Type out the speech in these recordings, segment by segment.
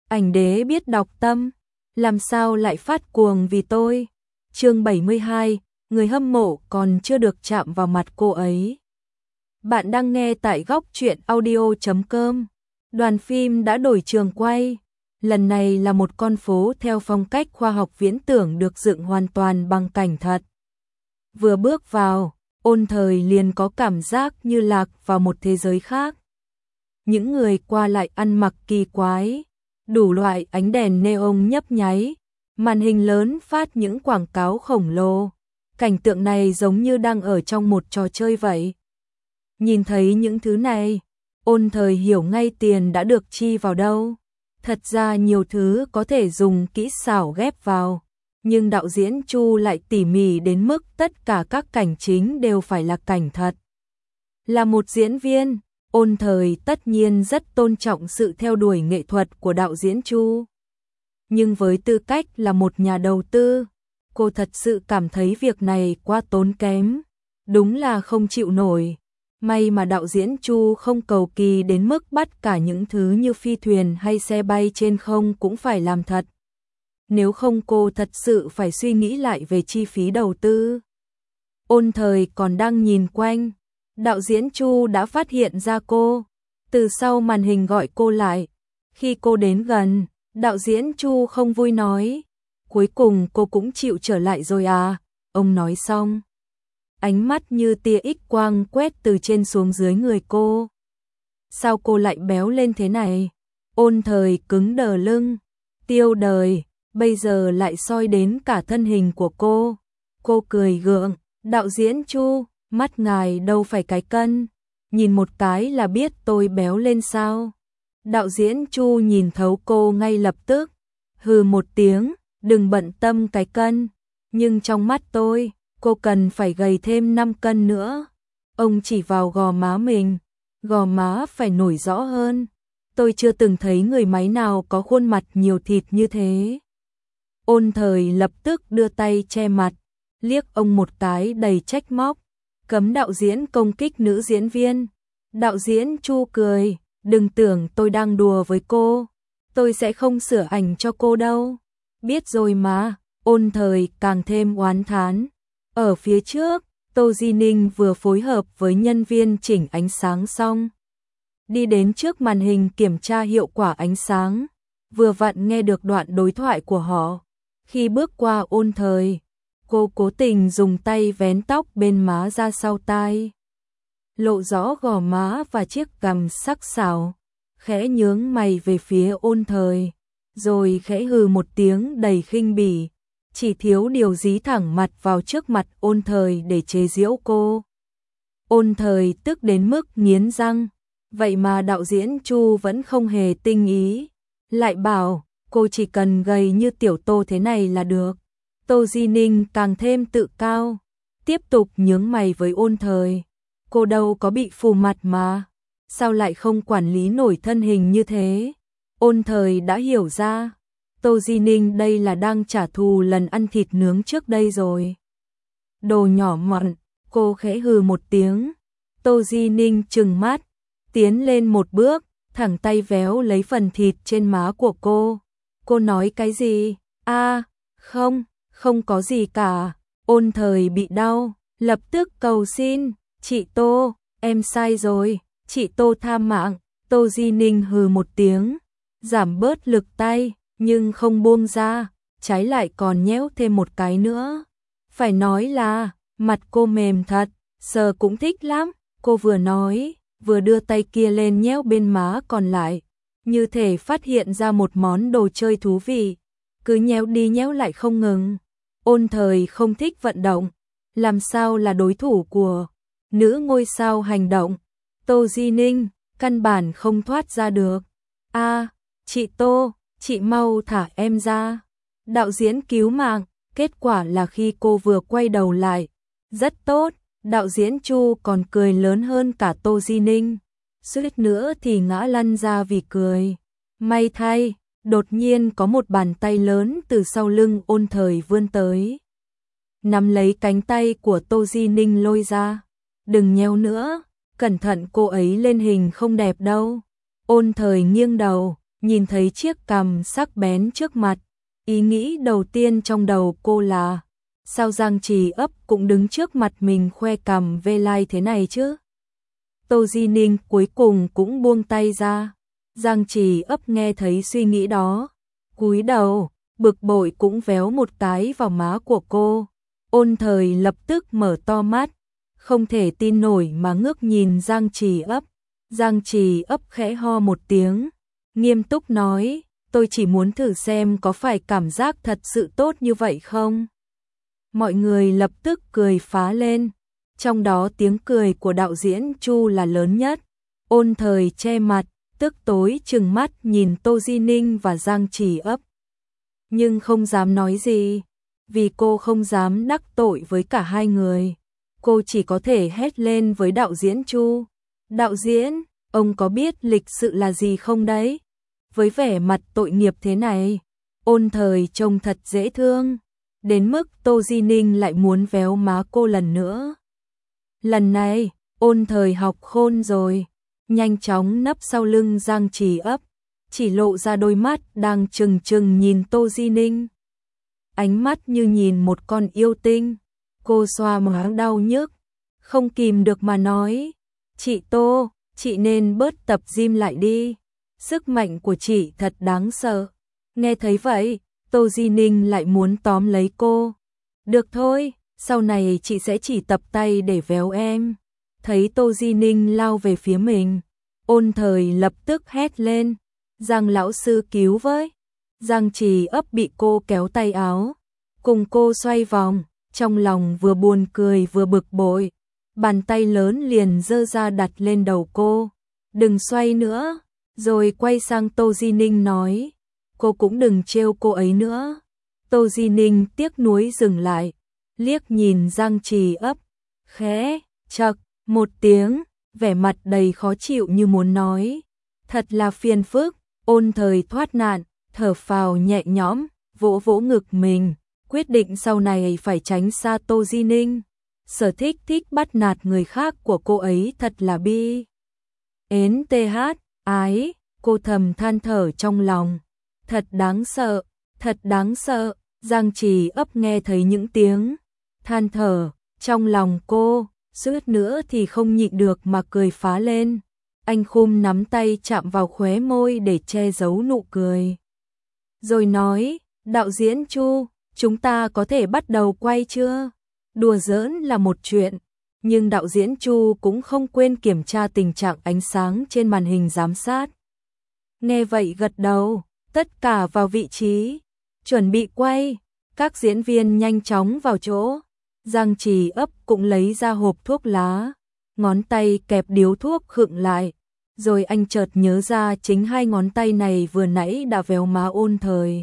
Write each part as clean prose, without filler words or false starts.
ảnh đế biết đọc tâm, làm sao lại phát cuồng vì tôi. Chương 72, người hâm mộ còn chưa được chạm vào mặt cô ấy. Bạn đang nghe tại góc truyện audio.com. Đoàn phim đã đổi trường quay. Lần này là một con phố theo phong cách khoa học viễn tưởng được dựng hoàn toàn bằng cảnh thật. Vừa bước vào, Ôn Thời liền có cảm giác như lạc vào một thế giới khác. Những người qua lại ăn mặc kỳ quái, đủ loại ánh đèn neon nhấp nháy, màn hình lớn phát những quảng cáo khổng lồ. Cảnh tượng này giống như đang ở trong một trò chơi vậy. Nhìn thấy những thứ này, Ôn Thời hiểu ngay tiền đã được chi vào đâu. Thật ra nhiều thứ có thể dùng kỹ xảo ghép vào, nhưng đạo diễn Chu lại tỉ mỉ đến mức tất cả các cảnh chính đều phải là cảnh thật. Là một diễn viên, Ôn Thời tất nhiên rất tôn trọng sự theo đuổi nghệ thuật của đạo diễn Chu. Nhưng với tư cách là một nhà đầu tư, cô thật sự cảm thấy việc này quá tốn kém, đúng là không chịu nổi. May mà đạo diễn Chu không cầu kỳ đến mức bắt cả những thứ như phi thuyền hay xe bay trên không cũng phải làm thật. Nếu không cô thật sự phải suy nghĩ lại về chi phí đầu tư. Ôn Thời còn đang nhìn quanh, đạo diễn Chu đã phát hiện ra cô, từ sau màn hình gọi cô lại. Khi cô đến gần, đạo diễn Chu không vui nói, cuối cùng cô cũng chịu trở lại rồi à. Ông nói xong, ánh mắt như tia X quang quét từ trên xuống dưới người cô. Sao cô lại béo lên thế này? Ôn Thời cứng đờ lưng, tiêu đời, bây giờ lại soi đến cả thân hình của cô. Cô cười gượng, đạo diễn Chu, mắt ngài đâu phải cái cân, nhìn một cái là biết tôi béo lên sao? Đạo diễn Chu nhìn thấu cô ngay lập tức, hừ một tiếng, đừng bận tâm cái cân, nhưng trong mắt tôi, cô cần phải gầy thêm 5 cân nữa. Ông chỉ vào gò má mình, gò má phải nổi rõ hơn. Tôi chưa từng thấy người máy nào có khuôn mặt nhiều thịt như thế. Ôn Thời lập tức đưa tay che mặt, liếc ông một cái đầy trách móc, cấm đạo diễn công kích nữ diễn viên. Đạo diễn Chu cười, đừng tưởng tôi đang đùa với cô, tôi sẽ không sửa ảnh cho cô đâu. Biết rồi mà. Ôn Thời càng thêm oán thán. Ở phía trước, Tô Di Ninh vừa phối hợp với nhân viên chỉnh ánh sáng xong, đi đến trước màn hình kiểm tra hiệu quả ánh sáng, vừa vặn nghe được đoạn đối thoại của họ. Khi bước qua Ôn Thời, cô cố tình dùng tay vén tóc bên má ra sau tai, lộ rõ gò má và chiếc cằm sắc sảo, khẽ nhướng mày về phía Ôn Thời, rồi khẽ hừ một tiếng đầy khinh bỉ, chỉ thiếu điều dí thẳng mặt vào trước mặt Ôn Thời để chế giễu cô. Ôn Thời tức đến mức nghiến răng, vậy mà đạo diễn Chu vẫn không hề tinh ý, lại bảo cô chỉ cần gầy như tiểu Tô thế này là được. Tô Di Ninh càng thêm tự cao, tiếp tục nhướng mày với Ôn Thời, cô đâu có bị phù mặt mà, sao lại không quản lý nổi thân hình như thế. Ôn Thời đã hiểu ra, Tô Di Ninh đây là đang trả thù lần ăn thịt nướng trước đây rồi. Đồ nhỏ mọn, cô khẽ hừ một tiếng. Tô Di Ninh trừng mắt, tiến lên một bước, thẳng tay véo lấy phần thịt trên má của cô. Cô nói cái gì? Không có gì cả. Ôn Thời bị đau, lập tức cầu xin, chị Tô, em sai rồi, chị Tô tha mạng. Tô Di Ninh hừ một tiếng, giảm bớt lực tay, nhưng không buông ra, trái lại còn nhéo thêm một cái nữa. Phải nói là, mặt cô mềm thật, sờ cũng thích lắm. Cô vừa nói, vừa đưa tay kia lên nhéo bên má còn lại, như thể phát hiện ra một món đồ chơi thú vị, cứ nhéo đi nhéo lại không ngừng. Ôn Thời không thích vận động, làm sao là đối thủ của nữ ngôi sao hành động. Tô Di Ninh, căn bản không thoát ra được. Chị Tô, chị mau thả em ra. Đạo diễn cứu mạng, kết quả là khi cô vừa quay đầu lại, rất tốt, đạo diễn Chu còn cười lớn hơn cả Tô Di Ninh, suýt nữa thì ngã lăn ra vì cười. May thay, đột nhiên có một bàn tay lớn từ sau lưng Ôn Thời vươn tới, nắm lấy cánh tay của Tô Di Ninh lôi ra. Đừng nhéo nữa, cẩn thận cô ấy lên hình không đẹp đâu. Ôn Thời nghiêng đầu, nhìn thấy chiếc cằm sắc bén trước mặt, ý nghĩ đầu tiên trong đầu cô là sao Giang Trì Ấp cũng đứng trước mặt mình khoe cằm vê lai thế này chứ? Tô Di Ninh cuối cùng cũng buông tay ra. Giang Trì Ấp nghe thấy suy nghĩ đó, cúi đầu, bực bội cũng véo một cái vào má của cô. Ôn Thời lập tức mở to mắt, không thể tin nổi mà ngước nhìn Giang Trì Ấp. Giang Trì Ấp khẽ ho một tiếng, nghiêm túc nói, tôi chỉ muốn thử xem có phải cảm giác thật sự tốt như vậy không? Mọi người lập tức cười phá lên, trong đó tiếng cười của đạo diễn Chu là lớn nhất. Ôn Thời che mặt, tức tối trừng mắt nhìn Tô Di Ninh và Giang Trì Ấp. Nhưng không dám nói gì, vì cô không dám đắc tội với cả hai người. Cô chỉ có thể hét lên với đạo diễn Chu. Đạo diễn, ông có biết lịch sự là gì không đấy? Với vẻ mặt tội nghiệp thế này, Ôn Thời trông thật dễ thương, đến mức Tô Di Ninh lại muốn véo má cô lần nữa. Lần này, Ôn Thời học khôn rồi, nhanh chóng nấp sau lưng Giang Trì Ấp, chỉ lộ ra đôi mắt đang trừng trừng nhìn Tô Di Ninh. Ánh mắt như nhìn một con yêu tinh. Cô xoa má đau nhức, không kìm được mà nói, chị Tô, chị nên bớt tập gym lại đi, sức mạnh của chị thật đáng sợ. Nghe thấy vậy, Tô Di Ninh lại muốn tóm lấy cô. Được thôi, sau này chị sẽ chỉ tập tay để véo em. Thấy Tô Di Ninh lao về phía mình, Ôn Thời lập tức hét lên, Giang lão sư cứu với. Giang Trì Ấp bị cô kéo tay áo, cùng cô xoay vòng, trong lòng vừa buồn cười vừa bực bội. Bàn tay lớn liền giơ ra đặt lên đầu cô, đừng xoay nữa. Rồi quay sang Tô Di Ninh nói, cô cũng đừng trêu cô ấy nữa. Tô Di Ninh tiếc nuối dừng lại, liếc nhìn Giang Trì Ấp, khẽ chậc một tiếng, vẻ mặt đầy khó chịu như muốn nói, thật là phiền phức. Ôn Thời thoát nạn, thở phào nhẹ nhõm, vỗ vỗ ngực mình, quyết định sau này phải tránh xa Tô Di Ninh. Sở thích bắt nạt người khác của cô ấy thật là bi. Ến TH, ái, cô thầm than thở trong lòng. Thật đáng sợ, thật đáng sợ. Giang Trì Ấp nghe thấy những tiếng than thở trong lòng cô, suýt nữa thì không nhịn được mà cười phá lên. Anh khum nắm tay chạm vào khóe môi để che giấu nụ cười. Rồi nói, đạo diễn Chu, chúng ta có thể bắt đầu quay chưa? Đùa giỡn là một chuyện, nhưng đạo diễn Chu cũng không quên kiểm tra tình trạng ánh sáng trên màn hình giám sát. Nghe vậy gật đầu, tất cả vào vị trí, chuẩn bị quay. Các diễn viên nhanh chóng vào chỗ. Giang Trì Ấp cũng lấy ra hộp thuốc lá, ngón tay kẹp điếu thuốc khựng lại. Rồi anh chợt nhớ ra chính hai ngón tay này vừa nãy đã véo má Ôn Thời.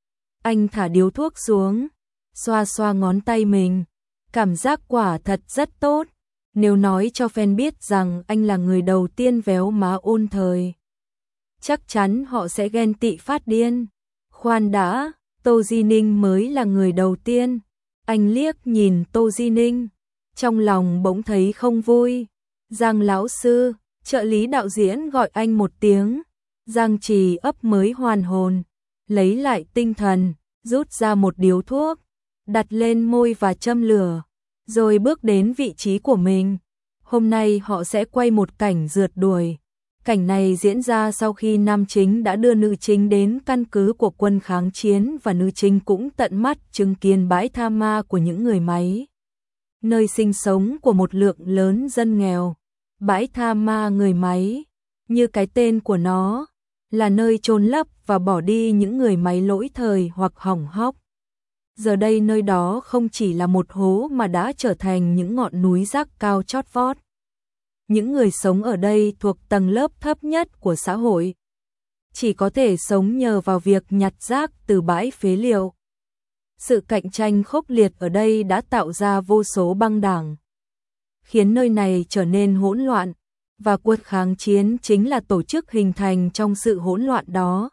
Anh thả điếu thuốc xuống, xoa xoa ngón tay mình. Cảm giác quả thật rất tốt. Nếu nói cho fan biết rằng anh là người đầu tiên véo má Ôn Thời, chắc chắn họ sẽ ghen tị phát điên. Khoan đã, Tô Di Ninh mới là người đầu tiên. Anh liếc nhìn Tô Di Ninh, trong lòng bỗng thấy không vui. Giang lão sư, trợ lý đạo diễn gọi anh một tiếng. Giang Trì Ấp mới hoàn hồn, lấy lại tinh thần, rút ra một điếu thuốc, đặt lên môi và châm lửa, rồi bước đến vị trí của mình. Hôm nay họ sẽ quay một cảnh rượt đuổi. Cảnh này diễn ra sau khi nam chính đã đưa nữ chính đến căn cứ của quân kháng chiến và nữ chính cũng tận mắt chứng kiến bãi tha ma của những người máy, nơi sinh sống của một lượng lớn dân nghèo. Bãi tha ma người máy, như cái tên của nó, là nơi chôn lấp và bỏ đi những người máy lỗi thời hoặc hỏng hóc. Giờ đây nơi đó không chỉ là một hố mà đã trở thành những ngọn núi rác cao chót vót. Những người sống ở đây thuộc tầng lớp thấp nhất của xã hội, chỉ có thể sống nhờ vào việc nhặt rác từ bãi phế liệu. Sự cạnh tranh khốc liệt ở đây đã tạo ra vô số băng đảng, khiến nơi này trở nên hỗn loạn, và quân kháng chiến chính là tổ chức hình thành trong sự hỗn loạn đó.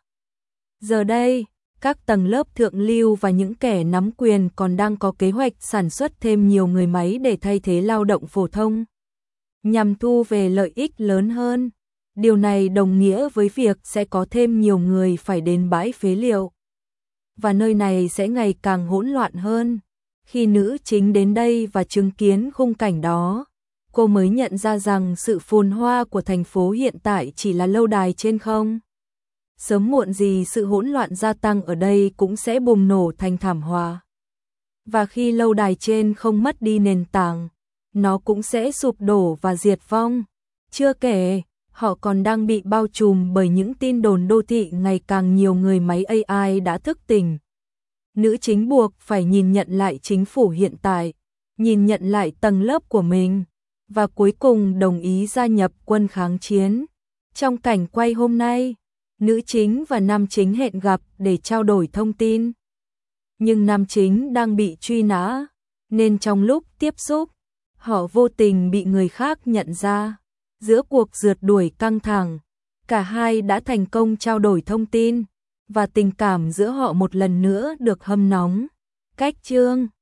Giờ đây, các tầng lớp thượng lưu và những kẻ nắm quyền còn đang có kế hoạch sản xuất thêm nhiều người máy để thay thế lao động phổ thông, nhằm thu về lợi ích lớn hơn. Điều này đồng nghĩa với việc sẽ có thêm nhiều người phải đến bãi phế liệu. Và nơi này sẽ ngày càng hỗn loạn hơn. Khi nữ chính đến đây và chứng kiến khung cảnh đó, cô mới nhận ra rằng sự phồn hoa của thành phố hiện tại chỉ là lâu đài trên không. Sớm muộn gì sự hỗn loạn gia tăng ở đây cũng sẽ bùng nổ thành thảm họa. Và khi lâu đài trên không mất đi nền tảng, nó cũng sẽ sụp đổ và diệt vong. Chưa kể, họ còn đang bị bao trùm bởi những tin đồn đô thị ngày càng nhiều người máy AI đã thức tỉnh. Nữ chính buộc phải nhìn nhận lại chính phủ hiện tại, nhìn nhận lại tầng lớp của mình, và cuối cùng đồng ý gia nhập quân kháng chiến. Trong cảnh quay hôm nay, nữ chính và nam chính hẹn gặp để trao đổi thông tin. Nhưng nam chính đang bị truy nã, nên trong lúc tiếp xúc, họ vô tình bị người khác nhận ra. Giữa cuộc rượt đuổi căng thẳng, cả hai đã thành công trao đổi thông tin, và tình cảm giữa họ một lần nữa được hâm nóng. Cách chương